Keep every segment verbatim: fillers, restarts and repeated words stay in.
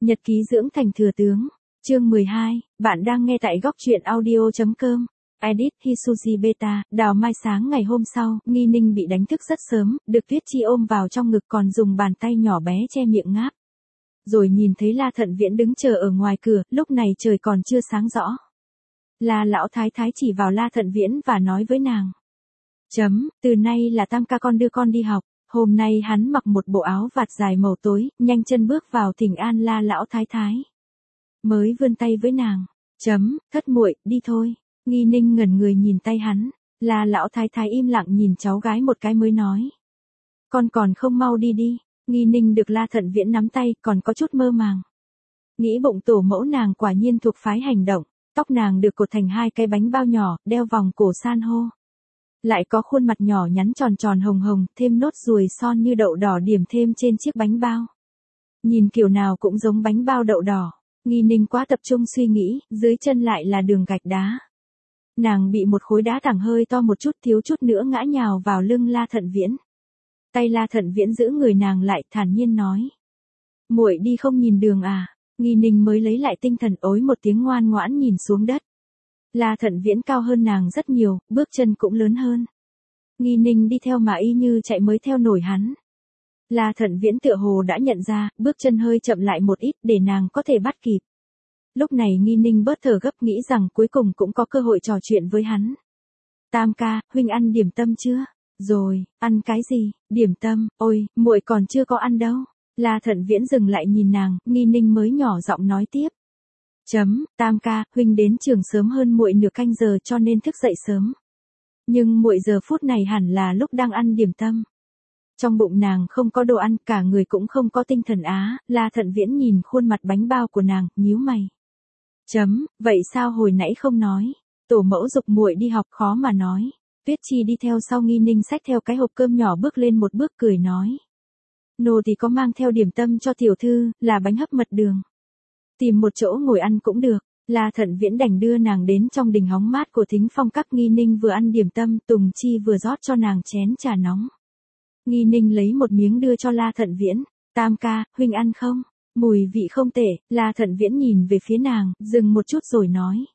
Nhật ký dưỡng thành thừa tướng. Chương mười hai, bạn đang nghe tại góc truyện audio.com. Edit Hisuji Beta. Đào mai sáng ngày hôm sau, Nghi Ninh bị đánh thức rất sớm, được Tuyết Chi ôm vào trong ngực còn dùng bàn tay nhỏ bé che miệng ngáp. Rồi nhìn thấy La Thận Viễn đứng chờ ở ngoài cửa, lúc này trời còn chưa sáng rõ. La lão thái thái chỉ vào La Thận Viễn và nói với nàng. Chấm, từ nay là Tam ca con đưa con đi học. Hôm nay hắn mặc một bộ áo vạt dài màu tối, nhanh chân bước vào thỉnh an La lão thái thái. Mới vươn tay với nàng. Chấm, thất muội, đi thôi. Nghi Ninh ngẩn người nhìn tay hắn. La lão thái thái im lặng nhìn cháu gái một cái mới nói. Con còn không mau đi đi. Nghi Ninh được La Thận Viễn nắm tay, còn có chút mơ màng. Nghĩ bụng tổ mẫu nàng quả nhiên thuộc phái hành động. Tóc nàng được cột thành hai cái bánh bao nhỏ, đeo vòng cổ san hô. Lại có khuôn mặt nhỏ nhắn tròn tròn hồng hồng, thêm nốt ruồi son như đậu đỏ điểm thêm trên chiếc bánh bao. Nhìn kiểu nào cũng giống bánh bao đậu đỏ. Nghi Ninh quá tập trung suy nghĩ, dưới chân lại là đường gạch đá. Nàng bị một khối đá thẳng hơi to một chút, thiếu chút nữa ngã nhào vào lưng La Thận Viễn. Tay La Thận Viễn giữ người nàng lại, thản nhiên nói. Muội đi không nhìn đường à? Nghi Ninh mới lấy lại tinh thần, ối một tiếng ngoan ngoãn nhìn xuống đất. La Thận Viễn cao hơn nàng rất nhiều, bước chân cũng lớn hơn. Nghi Ninh đi theo mà y như chạy mới theo nổi hắn. La Thận Viễn tựa hồ đã nhận ra, bước chân hơi chậm lại một ít để nàng có thể bắt kịp. Lúc này Nghi Ninh bớt thở gấp, nghĩ rằng cuối cùng cũng có cơ hội trò chuyện với hắn. Tam ca, huynh ăn điểm tâm chưa? Rồi, ăn cái gì? Điểm tâm, ôi, muội còn chưa có ăn đâu. La Thận Viễn dừng lại nhìn nàng, Nghi Ninh mới nhỏ giọng nói tiếp. Chấm, Tam ca, huynh đến trường sớm hơn muội nửa canh giờ cho nên thức dậy sớm. Nhưng muội giờ phút này hẳn là lúc đang ăn điểm tâm. Trong bụng nàng không có đồ ăn, cả người cũng không có tinh thần á. La Thận Viễn nhìn khuôn mặt bánh bao của nàng, nhíu mày. Chấm, vậy sao hồi nãy không nói? Tổ mẫu giục muội đi học khó mà nói. Tuyết Chi đi theo sau Nghi Ninh xách theo cái hộp cơm nhỏ bước lên một bước cười nói. Nô thì có mang theo điểm tâm cho tiểu thư, là bánh hấp mật đường. Tìm một chỗ ngồi ăn cũng được. La Thận Viễn đành đưa nàng đến trong đình hóng mát của Thính Phong Các. Nghi Ninh vừa ăn điểm tâm, Tùng Chi vừa rót cho nàng chén trà nóng. Nghi Ninh lấy một miếng đưa cho La Thận Viễn. Tam ca, huynh ăn không? Mùi vị không tệ. La Thận Viễn nhìn về phía nàng, dừng một chút rồi nói.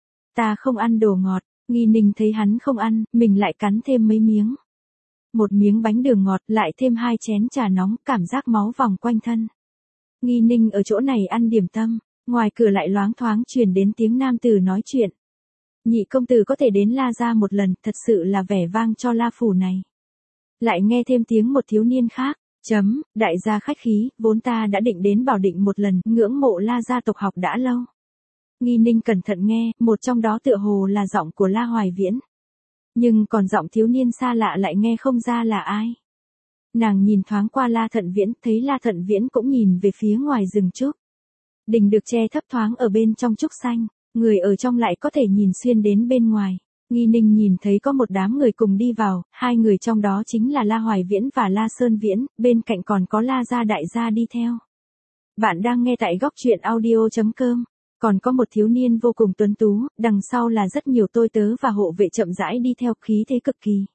Ta không ăn đồ ngọt. Nghi Ninh thấy hắn không ăn, mình lại cắn thêm mấy miếng. Một miếng bánh đường ngọt, lại thêm hai chén trà nóng, cảm giác máu vòng quanh thân. Nghi Ninh ở chỗ này ăn điểm tâm, ngoài cửa lại loáng thoáng truyền đến tiếng nam tử nói chuyện. Nhị công tử có thể đến La gia một lần, thật sự là vẻ vang cho La phủ này. Lại nghe thêm tiếng một thiếu niên khác. Chấm, đại gia khách khí, vốn ta đã định đến Bảo Định một lần, ngưỡng mộ La gia tộc học đã lâu. Nghi Ninh cẩn thận nghe, một trong đó tựa hồ là giọng của La Hoài Viễn. Nhưng còn giọng thiếu niên xa lạ lại nghe không ra là ai. Nàng nhìn thoáng qua La Thận Viễn, thấy La Thận Viễn cũng nhìn về phía ngoài rừng trúc. Đình được che thấp thoáng ở bên trong trúc xanh, người ở trong lại có thể nhìn xuyên đến bên ngoài. Nghi Ninh nhìn thấy có một đám người cùng đi vào, hai người trong đó chính là La Hoài Viễn và La Sơn Viễn, bên cạnh còn có La gia đại gia đi theo. Bạn đang nghe tại góc truyện audio.com. Còn có một thiếu niên vô cùng tuấn tú, đằng sau là rất nhiều tôi tớ và hộ vệ chậm rãi đi theo, khí thế cực kỳ.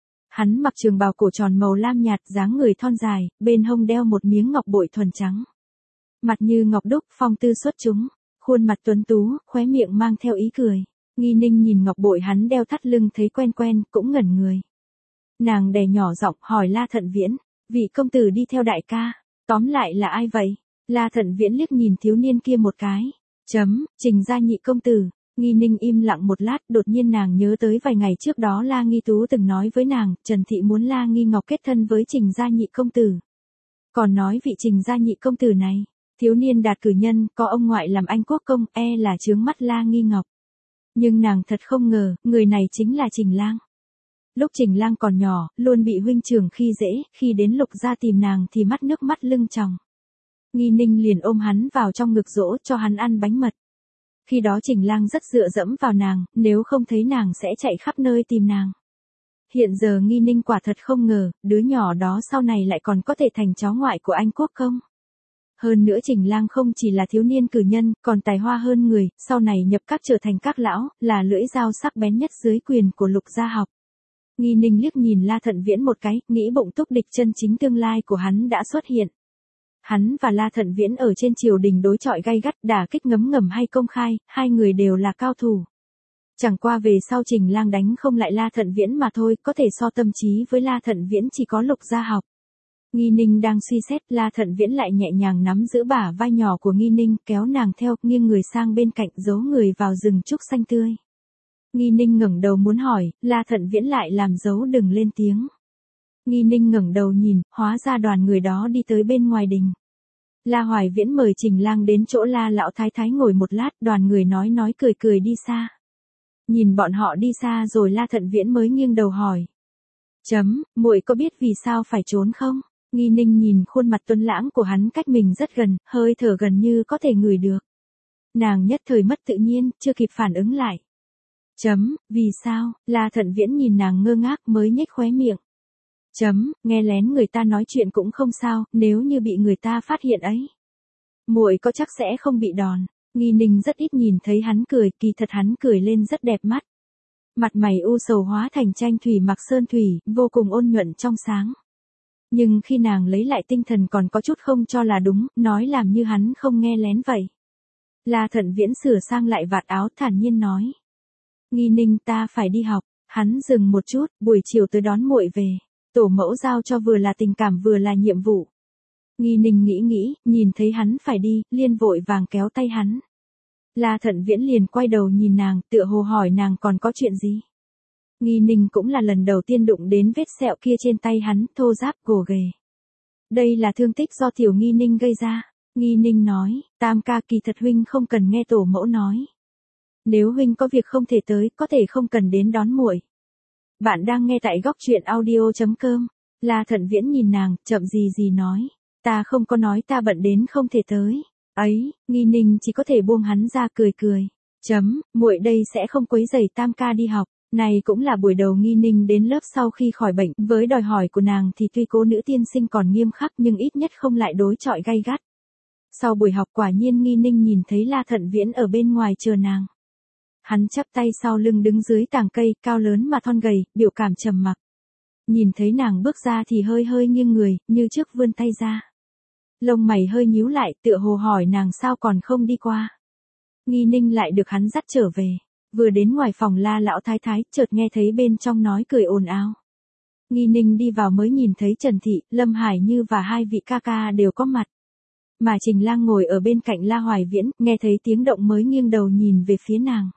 Hắn mặc trường bào cổ tròn màu lam nhạt, dáng người thon dài, bên hông đeo một miếng ngọc bội thuần trắng. Mặt như ngọc đúc, phong tư xuất chúng, khuôn mặt tuấn tú, khóe miệng mang theo ý cười. Nghi Ninh nhìn ngọc bội hắn đeo thắt lưng thấy quen quen, cũng ngẩn người. Nàng đè nhỏ giọng hỏi La Thận Viễn, vị công tử đi theo đại ca, tóm lại là ai vậy? La Thận Viễn liếc nhìn thiếu niên kia một cái. Chấm, Trình gia nhị công tử. Nghi Ninh im lặng một lát, đột nhiên nàng nhớ tới vài ngày trước đó La Nghi Tú từng nói với nàng, Trần Thị muốn La Nghi Ngọc kết thân với Trình gia nhị công tử. Còn nói vị Trình gia nhị công tử này, thiếu niên đạt cử nhân, có ông ngoại làm anh quốc công, e là chướng mắt La Nghi Ngọc. Nhưng nàng thật không ngờ, người này chính là Trình Lang. Lúc Trình Lang còn nhỏ, luôn bị huynh trưởng khi dễ, khi đến Lục gia tìm nàng thì mắt nước mắt lưng tròng. Nghi Ninh liền ôm hắn vào trong ngực dỗ cho hắn ăn bánh mật. Khi đó Trình Lang rất dựa dẫm vào nàng, nếu không thấy nàng sẽ chạy khắp nơi tìm nàng. Hiện giờ Nghi Ninh quả thật không ngờ, đứa nhỏ đó sau này lại còn có thể thành cháu ngoại của anh quốc công. Hơn nữa Trình Lang không chỉ là thiếu niên cử nhân, còn tài hoa hơn người, sau này nhập các trở thành các lão, là lưỡi dao sắc bén nhất dưới quyền của Lục gia học. Nghi Ninh liếc nhìn La Thận Viễn một cái, nghĩ bụng túc địch chân chính tương lai của hắn đã xuất hiện. Hắn và La Thận Viễn ở trên triều đình đối chọi gay gắt, đả kích ngấm ngầm hay công khai, hai người đều là cao thủ. Chẳng qua về sau Trình Lang đánh không lại La Thận Viễn mà thôi, có thể so tâm trí với La Thận Viễn chỉ có Lục Gia Học. Nghi Ninh đang suy xét, La Thận Viễn lại nhẹ nhàng nắm giữ bả vai nhỏ của Nghi Ninh, kéo nàng theo, nghiêng người sang bên cạnh, giấu người vào rừng trúc xanh tươi. Nghi Ninh ngẩng đầu muốn hỏi, La Thận Viễn lại làm dấu đừng lên tiếng. Nghi Ninh ngẩng đầu nhìn, hóa ra đoàn người đó đi tới bên ngoài đình. La Hoài Viễn mời Trình Lang đến chỗ La lão thái thái ngồi một lát, đoàn người nói nói cười cười đi xa. Nhìn bọn họ đi xa rồi La Thận Viễn mới nghiêng đầu hỏi. Chấm, muội có biết vì sao phải trốn không? Nghi Ninh nhìn khuôn mặt tuấn lãng của hắn cách mình rất gần, hơi thở gần như có thể ngửi được. Nàng nhất thời mất tự nhiên, chưa kịp phản ứng lại. Chấm, vì sao? La Thận Viễn nhìn nàng ngơ ngác mới nhếch khóe miệng. Chấm, nghe lén người ta nói chuyện cũng không sao, nếu như bị người ta phát hiện ấy. Muội có chắc sẽ không bị đòn. Nghi Ninh rất ít nhìn thấy hắn cười, kỳ thật hắn cười lên rất đẹp mắt. Mặt mày u sầu hóa thành tranh thủy mặc sơn thủy, vô cùng ôn nhuận trong sáng. Nhưng khi nàng lấy lại tinh thần còn có chút không cho là đúng, nói làm như hắn không nghe lén vậy. La Thận Viễn sửa sang lại vạt áo thản nhiên nói. Nghi Ninh ta phải đi học, hắn dừng một chút, buổi chiều tới đón muội về. Tổ mẫu giao cho vừa là tình cảm vừa là nhiệm vụ. Nghi Ninh nghĩ nghĩ, nhìn thấy hắn phải đi, liền vội vàng kéo tay hắn. La Thận Viễn liền quay đầu nhìn nàng, tựa hồ hỏi nàng còn có chuyện gì. Nghi Ninh cũng là lần đầu tiên đụng đến vết sẹo kia trên tay hắn, thô ráp gồ ghề. Đây là thương tích do tiểu Nghi Ninh gây ra. Nghi Ninh nói, tam ca kỳ thật huynh không cần nghe tổ mẫu nói. Nếu huynh có việc không thể tới, có thể không cần đến đón muội. Bạn đang nghe tại góc truyện audio chấm com. La Thận Viễn nhìn nàng, chậm gì gì nói. Ta không có nói ta bận đến không thể tới. Ấy, Nghi Ninh chỉ có thể buông hắn ra cười cười. Chấm, muội đây sẽ không quấy rầy tam ca đi học. Này cũng là buổi đầu Nghi Ninh đến lớp sau khi khỏi bệnh. Với đòi hỏi của nàng thì tuy cố nữ tiên sinh còn nghiêm khắc nhưng ít nhất không lại đối chọi gay gắt. Sau buổi học quả nhiên Nghi Ninh nhìn thấy La Thận Viễn ở bên ngoài chờ nàng. Hắn chắp tay sau lưng đứng dưới tàng cây, cao lớn mà thon gầy, biểu cảm trầm mặc. Nhìn thấy nàng bước ra thì hơi hơi nghiêng người, như trước vươn tay ra. Lông mày hơi nhíu lại, tựa hồ hỏi nàng sao còn không đi qua. Nghi Ninh lại được hắn dắt trở về. Vừa đến ngoài phòng La lão thái thái, chợt nghe thấy bên trong nói cười ồn ào. Nghi Ninh đi vào mới nhìn thấy Trần Thị, Lâm Hải Như và hai vị ca ca đều có mặt. Mà Trình Lang ngồi ở bên cạnh La Hoài Viễn, nghe thấy tiếng động mới nghiêng đầu nhìn về phía nàng.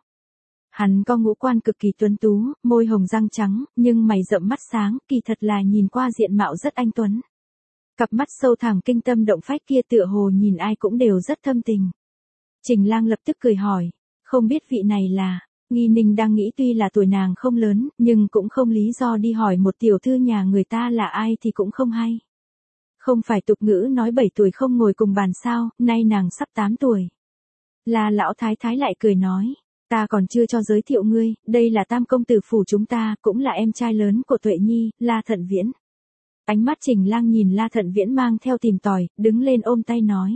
Hắn có ngũ quan cực kỳ tuấn tú, môi hồng răng trắng, nhưng mày rậm mắt sáng, kỳ thật là nhìn qua diện mạo rất anh tuấn. Cặp mắt sâu thẳm kinh tâm động phách kia tựa hồ nhìn ai cũng đều rất thâm tình. Trình Lang lập tức cười hỏi, không biết vị này là. Nghi Ninh đang nghĩ tuy là tuổi nàng không lớn, nhưng cũng không lý do đi hỏi một tiểu thư nhà người ta là ai thì cũng không hay. Không phải tục ngữ nói bảy tuổi không ngồi cùng bàn sao, nay nàng sắp tám tuổi. La lão thái thái lại cười nói, ta còn chưa cho giới thiệu ngươi, đây là tam công tử phủ chúng ta, cũng là em trai lớn của Tuệ Nhi, La Thận Viễn. Ánh mắt Trình Lang nhìn La Thận Viễn mang theo tìm tòi, đứng lên ôm tay nói.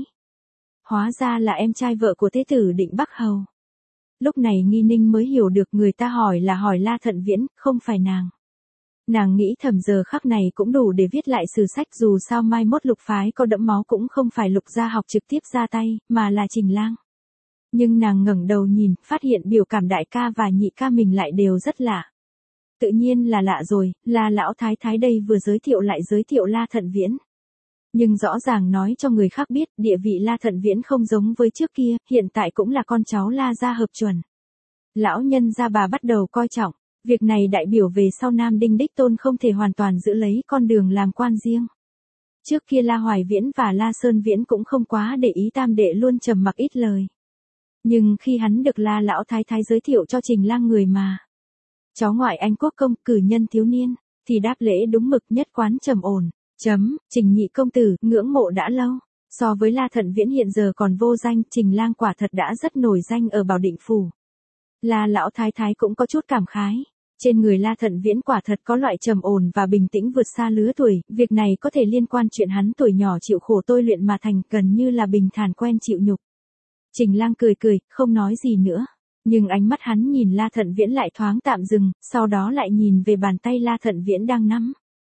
Hóa ra là em trai vợ của thế tử Định Bắc Hầu. Lúc này Nghi Ninh mới hiểu được người ta hỏi là hỏi La Thận Viễn, không phải nàng. Nàng nghĩ thầm giờ khắc này cũng đủ để viết lại sử sách, dù sao mai mốt Lục phái có đẫm máu cũng không phải Lục gia học trực tiếp ra tay, mà là Trình Lang. Nhưng nàng ngẩng đầu nhìn, phát hiện biểu cảm đại ca và nhị ca mình lại đều rất lạ. Tự nhiên là lạ rồi, là lão thái thái đây vừa giới thiệu lại giới thiệu La Thận Viễn. Nhưng rõ ràng nói cho người khác biết, địa vị La Thận Viễn không giống với trước kia, hiện tại cũng là con cháu La gia hợp chuẩn. Lão nhân gia bà bắt đầu coi trọng, việc này đại biểu về sau Nam Đinh đích tôn không thể hoàn toàn giữ lấy con đường làm quan riêng. Trước kia La Hoài Viễn và La Sơn Viễn cũng không quá để ý tam đệ luôn trầm mặc ít lời. Nhưng khi hắn được La lão thái thái giới thiệu cho Trình Lang người mà. Cháu ngoại anh quốc công cử nhân thiếu niên, thì đáp lễ đúng mực nhất quán trầm ổn. Chấm, Trình nhị công tử, ngưỡng mộ đã lâu. So với La Thận Viễn hiện giờ còn vô danh, Trình Lang quả thật đã rất nổi danh ở Bảo Định Phủ. La lão thái thái cũng có chút cảm khái. Trên người La Thận Viễn quả thật có loại trầm ổn và bình tĩnh vượt xa lứa tuổi, việc này có thể liên quan chuyện hắn tuổi nhỏ chịu khổ tôi luyện mà thành, gần như là bình thản quen chịu nhục. Trình Lang cười cười, không nói gì nữa. Nhưng ánh mắt hắn nhìn La Thận Viễn lại thoáng tạm dừng, sau đó lại nhìn về bàn tay La Thận Viễn đang nắm.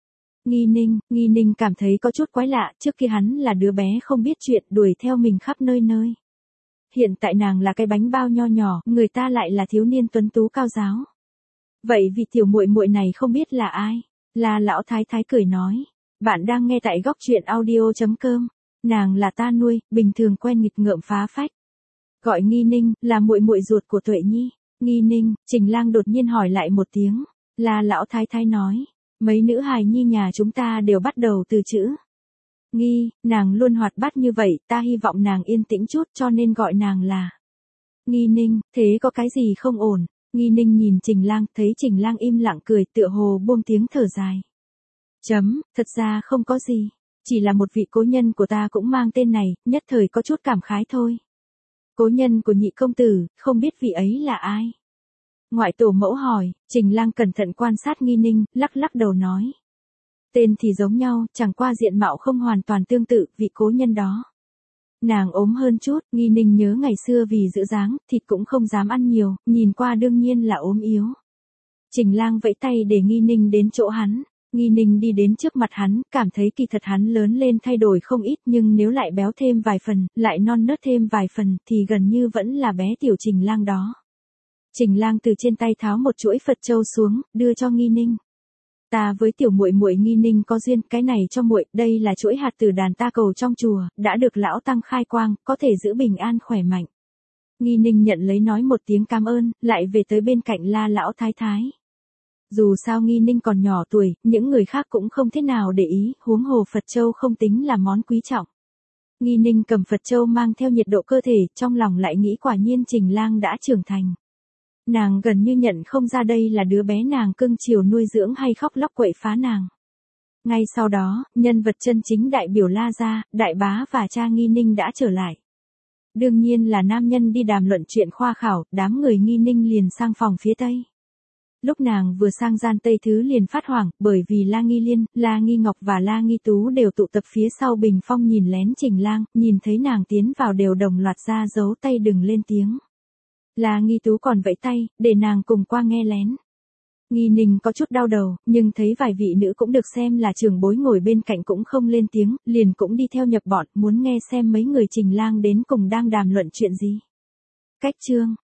Nghi Ninh, Nghi Ninh cảm thấy có chút quái lạ, trước kia hắn là đứa bé không biết chuyện đuổi theo mình khắp nơi nơi. Hiện tại nàng là cái bánh bao nho nhỏ, người ta lại là thiếu niên tuấn tú cao giáo. Vậy vì tiểu muội muội này không biết là ai? Là lão thái thái cười nói. Bạn đang nghe tại góc truyện audio chấm com. Nàng là ta nuôi, bình thường quen nghịch ngợm phá phách. Gọi Nghi Ninh, là muội muội ruột của Tuệ Nhi. Nghi Ninh, Trình Lang đột nhiên hỏi lại một tiếng. Là lão thái thái nói. Mấy nữ hài nhi nhà chúng ta đều bắt đầu từ chữ Nghi, nàng luôn hoạt bát như vậy, ta hy vọng nàng yên tĩnh chút cho nên gọi nàng là Nghi Ninh, thế có cái gì không ổn? Nghi Ninh nhìn Trình Lang, thấy Trình Lang im lặng cười tựa hồ buông tiếng thở dài. Chấm, thật ra không có gì. Chỉ là một vị cố nhân của ta cũng mang tên này, nhất thời có chút cảm khái thôi. Cố nhân của nhị công tử, không biết vị ấy là ai? Ngoại tổ mẫu hỏi, Trình Lang cẩn thận quan sát Nghi Ninh, lắc lắc đầu nói. Tên thì giống nhau, chẳng qua diện mạo không hoàn toàn tương tự, vị cố nhân đó. Nàng ốm hơn chút, Nghi Ninh nhớ ngày xưa vì giữ dáng, thịt cũng không dám ăn nhiều, nhìn qua đương nhiên là ốm yếu. Trình Lang vẫy tay để Nghi Ninh đến chỗ hắn. Nghi Ninh đi đến trước mặt hắn, cảm thấy kỳ thật hắn lớn lên thay đổi không ít nhưng nếu lại béo thêm vài phần, lại non nớt thêm vài phần thì gần như vẫn là bé tiểu Trình Lang đó. Trình Lang từ trên tay tháo một chuỗi Phật châu xuống, đưa cho Nghi Ninh. Ta với tiểu muội muội Nghi Ninh có duyên, cái này cho muội, đây là chuỗi hạt từ đàn ta cầu trong chùa, đã được lão tăng khai quang, có thể giữ bình an khỏe mạnh. Nghi Ninh nhận lấy nói một tiếng cảm ơn, lại về tới bên cạnh La lão thái thái. Dù sao Nghi Ninh còn nhỏ tuổi, những người khác cũng không thế nào để ý, huống hồ Phật châu không tính là món quý trọng. Nghi Ninh cầm Phật châu mang theo nhiệt độ cơ thể, trong lòng lại nghĩ quả nhiên Trình Lang đã trưởng thành. Nàng gần như nhận không ra đây là đứa bé nàng cưng chiều nuôi dưỡng hay khóc lóc quậy phá nàng. Ngay sau đó, nhân vật chân chính đại biểu La gia, đại bá và cha Nghi Ninh đã trở lại. Đương nhiên là nam nhân đi đàm luận chuyện khoa khảo, đám người Nghi Ninh liền sang phòng phía tây. Lúc nàng vừa sang gian tây thứ liền phát hoảng, bởi vì La Nghi Liên, La Nghi Ngọc và La Nghi Tú đều tụ tập phía sau bình phong nhìn lén Trình Lang, nhìn thấy nàng tiến vào đều đồng loạt ra giấu tay đừng lên tiếng. La Nghi Tú còn vẫy tay, để nàng cùng qua nghe lén. Nghi Ninh có chút đau đầu, nhưng thấy vài vị nữ cũng được xem là trưởng bối ngồi bên cạnh cũng không lên tiếng, liền cũng đi theo nhập bọn, muốn nghe xem mấy người Trình Lang đến cùng đang đàm luận chuyện gì. Cách chương